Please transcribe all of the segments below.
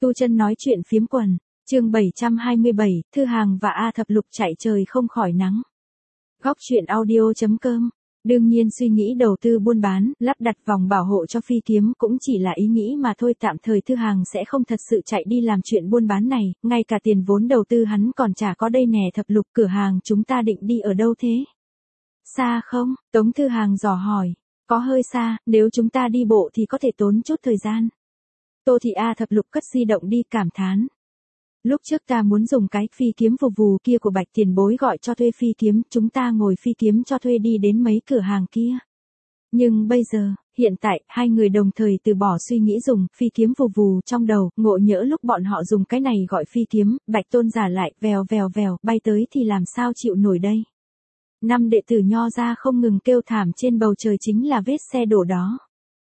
Tu Chân nói chuyện phiếm quần, chương 727, Thư Hàng và A Thập Lục chạy trời không khỏi nắng. Góc truyện audio.com. Đương nhiên suy nghĩ đầu tư buôn bán, lắp đặt vòng bảo hộ cho phi kiếm cũng chỉ là ý nghĩ mà thôi, tạm thời Thư Hàng sẽ không thật sự chạy đi làm chuyện buôn bán này, ngay cả tiền vốn đầu tư hắn còn chả có đây nè. Thập Lục, cửa hàng chúng ta định đi ở đâu thế? Xa không? Tống Thư Hàng dò hỏi. Có hơi xa, nếu chúng ta đi bộ thì có thể tốn chút thời gian. Tô Thị A Thập Lục cất di động đi cảm thán. Lúc trước ta muốn dùng cái phi kiếm vù vù kia của Bạch tiền bối gọi cho thuê phi kiếm, chúng ta ngồi phi kiếm cho thuê đi đến mấy cửa hàng kia. Nhưng bây giờ, hiện tại, hai người đồng thời từ bỏ suy nghĩ dùng phi kiếm vù vù trong đầu, ngộ nhỡ lúc bọn họ dùng cái này gọi phi kiếm, Bạch Tôn giả lại vèo vèo vèo bay tới thì làm sao chịu nổi đây. Năm đệ tử Nho ra không ngừng kêu thảm, trên bầu trời chính là vết xe đổ đó.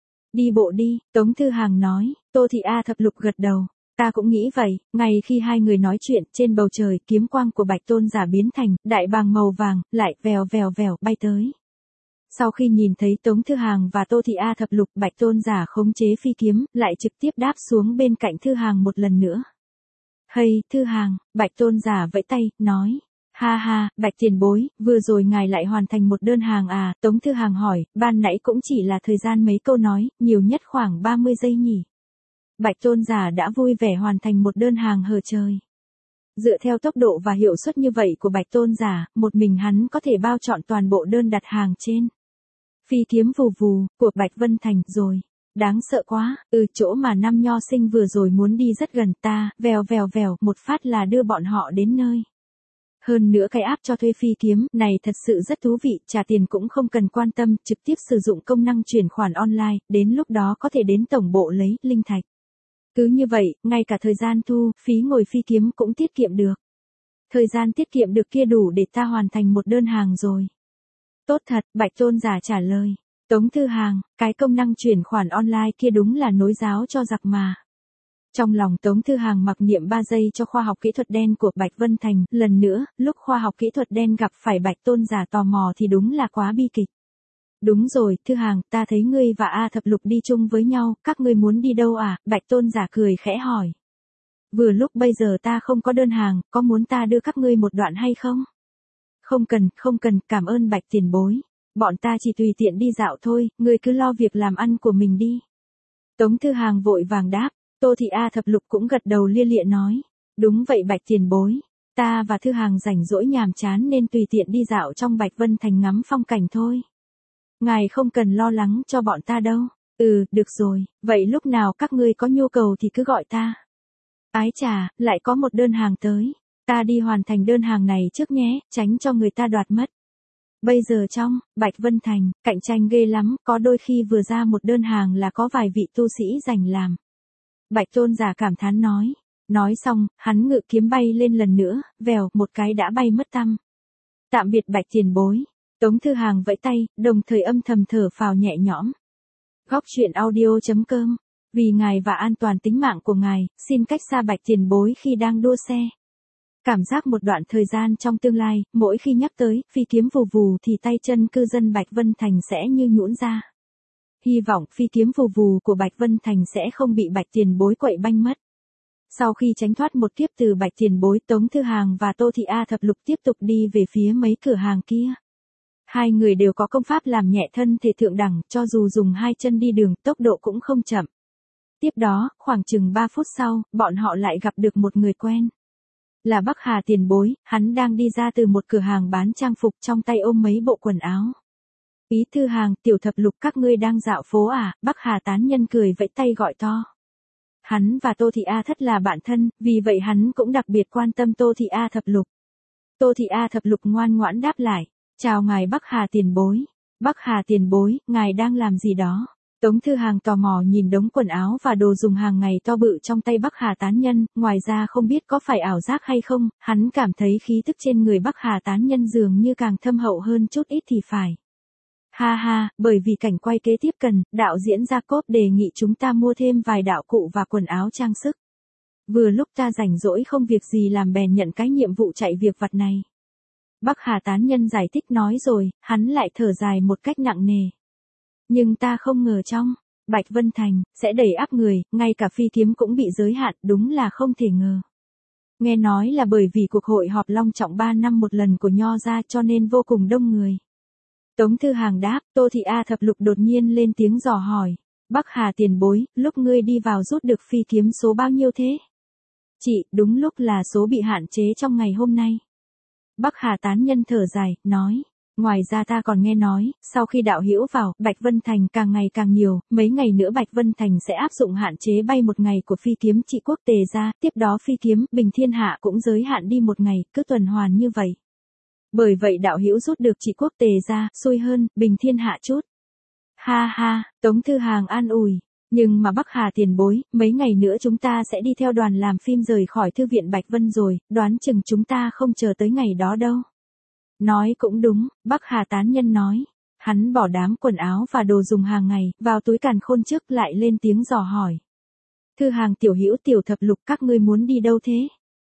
Đi bộ đi, Tống Thư Hàng nói. Tô Thị A Thập Lục gật đầu. Ta cũng nghĩ vậy. Ngay khi hai người nói chuyện, trên bầu trời kiếm quang của Bạch Tôn giả biến thành đại bàng màu vàng, lại vèo vèo vèo bay tới. Sau khi nhìn thấy Tống Thư Hàng và Tô Thị A Thập Lục, Bạch Tôn giả khống chế phi kiếm, lại trực tiếp đáp xuống bên cạnh Thư Hàng một lần nữa. Hay, Thư Hàng, Bạch Tôn giả vẫy tay, nói. Ha ha, Bạch tiền bối, vừa rồi ngài lại hoàn thành một đơn hàng à? Tống Thư Hàng hỏi, ban nãy cũng chỉ là thời gian mấy câu nói, nhiều nhất khoảng 30 giây nhỉ. Bạch Tôn giả đã vui vẻ hoàn thành một đơn hàng hở trời. Dựa theo tốc độ và hiệu suất như vậy của Bạch Tôn giả, một mình hắn có thể bao trọn toàn bộ đơn đặt hàng trên phi kiếm vù vù của Bạch Vân Thành rồi. Đáng sợ quá, chỗ mà năm nho sinh vừa rồi muốn đi rất gần, ta, vèo vèo vèo, một phát là đưa bọn họ đến nơi. Hơn nữa cái app cho thuê phi kiếm này thật sự rất thú vị, trả tiền cũng không cần quan tâm, trực tiếp sử dụng công năng chuyển khoản online, đến lúc đó có thể đến tổng bộ lấy linh thạch. Cứ như vậy, ngay cả thời gian thu phí ngồi phi kiếm cũng tiết kiệm được. Thời gian tiết kiệm được kia đủ để ta hoàn thành một đơn hàng rồi. Tốt thật, Bạch Tôn giả trả lời. Tống Thư Hàng, cái công năng chuyển khoản online kia đúng là nối giáo cho giặc mà. Trong lòng Tống Thư Hàng mặc niệm 3 giây cho khoa học kỹ thuật đen của Bạch Vân Thành, lần nữa, lúc khoa học kỹ thuật đen gặp phải Bạch Tôn giả tò mò thì đúng là quá bi kịch. Đúng rồi, Thư Hàng, ta thấy ngươi và A Thập Lục đi chung với nhau, các ngươi muốn đi đâu à? Bạch Tôn giả cười khẽ hỏi. Vừa lúc bây giờ ta không có đơn hàng, có muốn ta đưa các ngươi một đoạn hay không? Không cần, cảm ơn Bạch tiền bối. Bọn ta chỉ tùy tiện đi dạo thôi, ngươi cứ lo việc làm ăn của mình đi. Tống Thư Hàng vội vàng đáp. Tô Thị A Thập Lục cũng gật đầu lia lịa nói. Đúng vậy Bạch tiền bối. Ta và Thư Hàng rảnh rỗi nhàm chán nên tùy tiện đi dạo trong Bạch Vân Thành ngắm phong cảnh thôi. Ngài không cần lo lắng cho bọn ta đâu. Được rồi, vậy lúc nào các ngươi có nhu cầu thì cứ gọi ta. Ái chà, lại có một đơn hàng tới. Ta đi hoàn thành đơn hàng này trước nhé, tránh cho người ta đoạt mất. Bây giờ trong Bạch Vân Thành, cạnh tranh ghê lắm, có đôi khi vừa ra một đơn hàng là có vài vị tu sĩ giành làm. Bạch Tôn giả cảm thán nói. Nói xong, hắn ngự kiếm bay lên lần nữa, vèo, một cái đã bay mất tăm. Tạm biệt Bạch tiền bối. Tống Thư Hàng vẫy tay, đồng thời âm thầm thở phào nhẹ nhõm. Góc truyện audio.com. Vì ngài và an toàn tính mạng của ngài, xin cách xa Bạch tiền bối khi đang đua xe. Cảm giác một đoạn thời gian trong tương lai, mỗi khi nhắc tới phi kiếm vù vù thì tay chân cư dân Bạch Vân Thành sẽ như nhũn ra. Hy vọng phi kiếm vù vù của Bạch Vân Thành sẽ không bị Bạch tiền bối quậy banh mất. Sau khi tránh thoát một kiếp từ Bạch tiền bối, Tống Thư Hàng và Tô Thị A Thập Lục tiếp tục đi về phía mấy cửa hàng kia. Hai người đều có công pháp làm nhẹ thân thể thượng đẳng, cho dù dùng hai chân đi đường, tốc độ cũng không chậm. Tiếp đó, khoảng chừng 3 phút sau, bọn họ lại gặp được một người quen. Là Bắc Hà tiền bối, hắn đang đi ra từ một cửa hàng bán trang phục, trong tay ôm mấy bộ quần áo. Ý Thư Hàng, Tiểu Thập Lục, các ngươi đang dạo phố à? Bắc Hà tán nhân cười vẫy tay gọi to. Hắn và Tô Thị A Thất là bạn thân, vì vậy hắn cũng đặc biệt quan tâm Tô Thị A Thập Lục. Tô Thị A Thập Lục ngoan ngoãn đáp lại. Chào ngài Bắc Hà tiền bối. Bắc Hà tiền bối, ngài đang làm gì đó? Tống Thư Hàng tò mò nhìn đống quần áo và đồ dùng hàng ngày to bự trong tay Bắc Hà tán nhân, ngoài ra không biết có phải ảo giác hay không, hắn cảm thấy khí tức trên người Bắc Hà tán nhân dường như càng thâm hậu hơn chút ít thì phải. Ha ha, bởi vì cảnh quay kế tiếp cần, đạo diễn Jacob đề nghị chúng ta mua thêm vài đạo cụ và quần áo trang sức. Vừa lúc ta rảnh rỗi không việc gì làm bèn nhận cái nhiệm vụ chạy việc vặt này. Bắc Hà tán nhân giải thích nói rồi, hắn lại thở dài một cách nặng nề. Nhưng ta không ngờ trong Bạch Vân Thành, sẽ đẩy áp người, ngay cả phi kiếm cũng bị giới hạn, đúng là không thể ngờ. Nghe nói là bởi vì cuộc hội họp long trọng 3 năm một lần của Nho gia cho nên vô cùng đông người. Tống Thư Hàng đáp, Tô Thị A Thập Lục đột nhiên lên tiếng dò hỏi. Bắc Hà tiền bối, lúc ngươi đi vào rút được phi kiếm số bao nhiêu thế? Chị, đúng lúc là số bị hạn chế trong ngày hôm nay. Bắc Hà tán nhân thở dài, nói. Ngoài ra ta còn nghe nói, sau khi đạo hữu vào, Bạch Vân Thành càng ngày càng nhiều, mấy ngày nữa Bạch Vân Thành sẽ áp dụng hạn chế bay một ngày của phi kiếm trị quốc Tề ra, tiếp đó phi kiếm Bình Thiên Hạ cũng giới hạn đi một ngày, cứ tuần hoàn như vậy. Bởi vậy đạo hữu rút được trị quốc Tề ra, xui hơn, Bình Thiên Hạ chút. Ha ha, Tống Thư Hàng an ủi. Nhưng mà Bắc Hà tiền bối, mấy ngày nữa chúng ta sẽ đi theo đoàn làm phim rời khỏi thư viện Bạch Vân rồi, đoán chừng chúng ta không chờ tới ngày đó đâu. Nói cũng đúng, Bắc Hà tán nhân nói. Hắn bỏ đám quần áo và đồ dùng hàng ngày, vào túi càn khôn trước lại lên tiếng dò hỏi. Thư Hàng tiểu hữu tiểu thập lục các ngươi muốn đi đâu thế?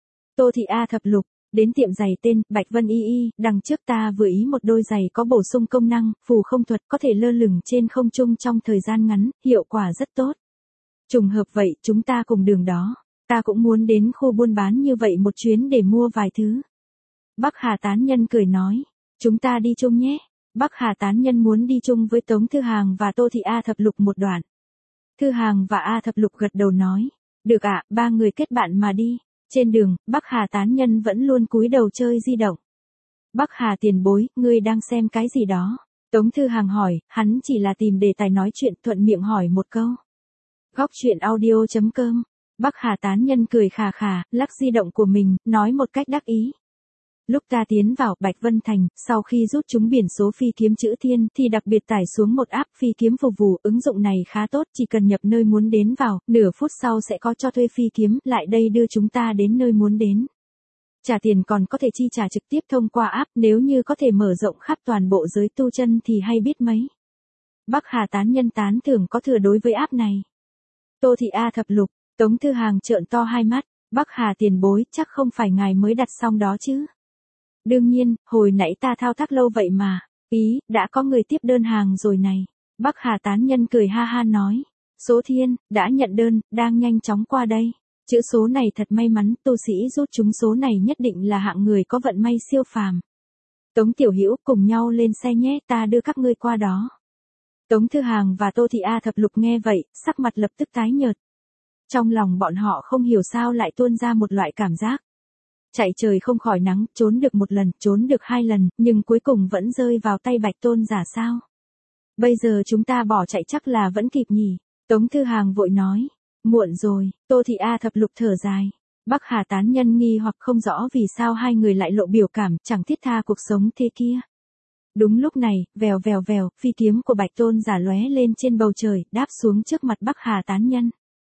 Tô Thị A Thập Lục, đến tiệm giày tên Bạch Vân Y Y, đằng trước ta vừa ý một đôi giày có bổ sung công năng, phù không thuật có thể lơ lửng trên không trung trong thời gian ngắn, hiệu quả rất tốt. Trùng hợp vậy, chúng ta cùng đường đó. Ta cũng muốn đến khu buôn bán như vậy một chuyến để mua vài thứ. Bắc Hà tán nhân cười nói, chúng ta đi chung nhé. Bắc Hà tán nhân muốn đi chung với Tống Thư Hàng và Tô Thị A Thập Lục một đoạn. Thư Hàng và A Thập Lục gật đầu nói, được ạ, ba người kết bạn mà đi. Trên đường, Bắc Hà tán nhân vẫn luôn cúi đầu chơi di động. Bắc Hà tiền bối, ngươi đang xem cái gì đó? Tống Thư Hàng hỏi, hắn chỉ là tìm đề tài nói chuyện, thuận miệng hỏi một câu. Góc truyện audio.com. Bắc Hà tán nhân cười khà khà, lắc di động của mình, nói một cách đắc ý. Lúc ta tiến vào Bạch Vân Thành, sau khi rút trúng biển số phi kiếm chữ thiên thì đặc biệt tải xuống một app phi kiếm phục vụ, ứng dụng này khá tốt, chỉ cần nhập nơi muốn đến vào, nửa phút sau sẽ có cho thuê phi kiếm, lại đây đưa chúng ta đến nơi muốn đến. Trả tiền còn có thể chi trả trực tiếp thông qua app, nếu như có thể mở rộng khắp toàn bộ giới tu chân thì hay biết mấy. Bắc Hà tán nhân tán thưởng có thừa đối với app này. Tô Thị A Thập Lục, Tống Thư Hàng trợn to hai mắt, Bắc Hà tiền bối, chắc không phải ngài mới đặt xong đó chứ? Đương nhiên, hồi nãy ta thao tác lâu vậy mà. Ý, đã có người tiếp đơn hàng rồi này. Bắc Hà tán nhân cười ha ha nói. Số thiên, đã nhận đơn, đang nhanh chóng qua đây. Chữ số này thật may mắn, tu sĩ rút trúng số này nhất định là hạng người có vận may siêu phàm. Tống tiểu hữu cùng nhau lên xe nhé, ta đưa các ngươi qua đó. Tống Thư Hàng và Tô Thị A Thập Lục nghe vậy, sắc mặt lập tức tái nhợt. Trong lòng bọn họ không hiểu sao lại tuôn ra một loại cảm giác. Chạy trời không khỏi nắng, trốn được một lần, trốn được hai lần, nhưng cuối cùng vẫn rơi vào tay Bạch Tôn giả sao? Bây giờ chúng ta bỏ chạy chắc là vẫn kịp nhỉ? Tống Thư Hàng vội nói. Muộn rồi, Tô Thị A Thập Lục thở dài. Bắc Hà tán nhân nghi hoặc không rõ vì sao hai người lại lộ biểu cảm, chẳng thiết tha cuộc sống thế kia. Đúng lúc này, vèo vèo vèo, phi kiếm của Bạch Tôn giả lóe lên trên bầu trời, đáp xuống trước mặt Bắc Hà tán nhân.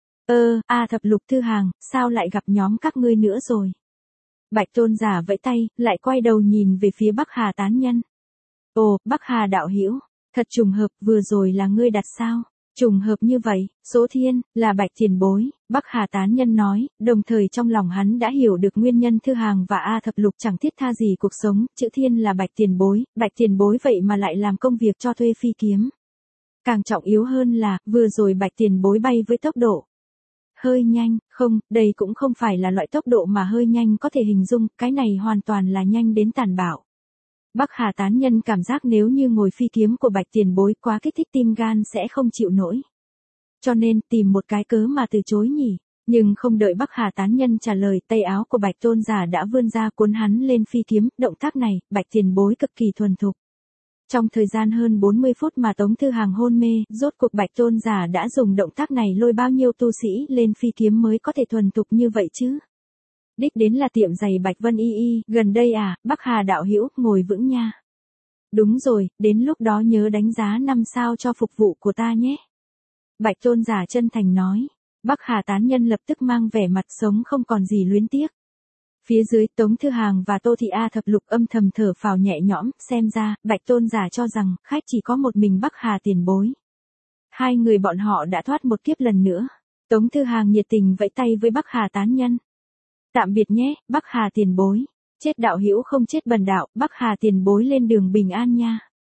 A Thập Lục Thư Hàng, sao lại gặp nhóm các ngươi nữa rồi? Bạch Tôn giả vẫy tay, lại quay đầu nhìn về phía Bắc Hà tán nhân. Ồ, Bắc Hà đạo hữu, thật trùng hợp, vừa rồi là ngươi đặt sao? Trùng hợp như vậy, số thiên, là Bạch tiền bối, Bắc Hà tán nhân nói, đồng thời trong lòng hắn đã hiểu được nguyên nhân Thư Hàng và A Thập Lục chẳng thiết tha gì cuộc sống, chữ thiên là Bạch tiền bối vậy mà lại làm công việc cho thuê phi kiếm. Càng trọng yếu hơn là, vừa rồi Bạch tiền bối bay với tốc độ hơi nhanh, không, đây cũng không phải là loại tốc độ mà hơi nhanh có thể hình dung, cái này hoàn toàn là nhanh đến tàn bạo. Bắc Hà tán nhân cảm giác nếu như ngồi phi kiếm của Bạch tiền bối quá kích thích tim gan sẽ không chịu nổi. Cho nên tìm một cái cớ mà từ chối nhỉ, nhưng không đợi Bắc Hà tán nhân trả lời, tay áo của Bạch Tôn giả đã vươn ra cuốn hắn lên phi kiếm, động tác này, Bạch tiền bối cực kỳ thuần thục. Trong thời gian hơn 40 phút mà Tống Thư Hàng hôn mê, rốt cuộc Bạch Tôn giả đã dùng động tác này lôi bao nhiêu tu sĩ lên phi kiếm mới có thể thuần thục như vậy chứ? Đích đến là tiệm giày Bạch Vân Y Y, gần đây à, Bắc Hà đạo hữu, ngồi vững nha. Đúng rồi, đến lúc đó nhớ đánh giá 5 sao cho phục vụ của ta nhé. Bạch Tôn giả chân thành nói. Bắc Hà tán nhân lập tức mang vẻ mặt sống không còn gì luyến tiếc. Phía dưới, Tống Thư Hàng và Tô Thị A Thập Lục âm thầm thở phào nhẹ nhõm, xem ra, Bạch Tôn giả cho rằng, khách chỉ có một mình Bắc Hà tiền bối. Hai người bọn họ đã thoát một kiếp lần nữa. Tống Thư Hàng nhiệt tình vẫy tay với Bắc Hà tán nhân. Tạm biệt nhé, Bắc Hà tiền bối. Chết đạo hữu không chết bần đạo, Bắc Hà tiền bối lên đường bình an nha.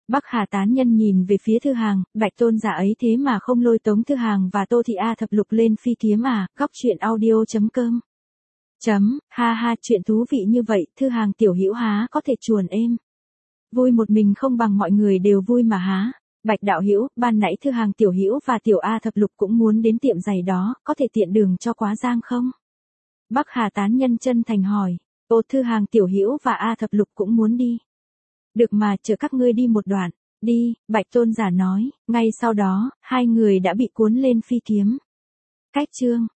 Bắc Hà tán nhân nhìn về phía Thư Hàng, Bạch tôn giả ấy thế mà không lôi Tống Thư Hàng và Tô Thị A Thập Lục lên phi kiếm à, góc truyện audio.com. Ha ha, chuyện thú vị như vậy, Thư Hàng tiểu hữu há có thể chuồn êm. Vui một mình không bằng mọi người đều vui mà há. Bạch đạo hữu, ban nãy Thư Hàng tiểu hữu và tiểu A Thập Lục cũng muốn đến tiệm giày đó, có thể tiện đường cho quá giang không? Bắc Hà tán nhân chân thành hỏi. Ô, Thư Hàng tiểu hữu và A Thập Lục cũng muốn đi. Được mà, chở các ngươi đi một đoạn. Đi, Bạch tôn giả nói, ngay sau đó, hai người đã bị cuốn lên phi kiếm. Cách chương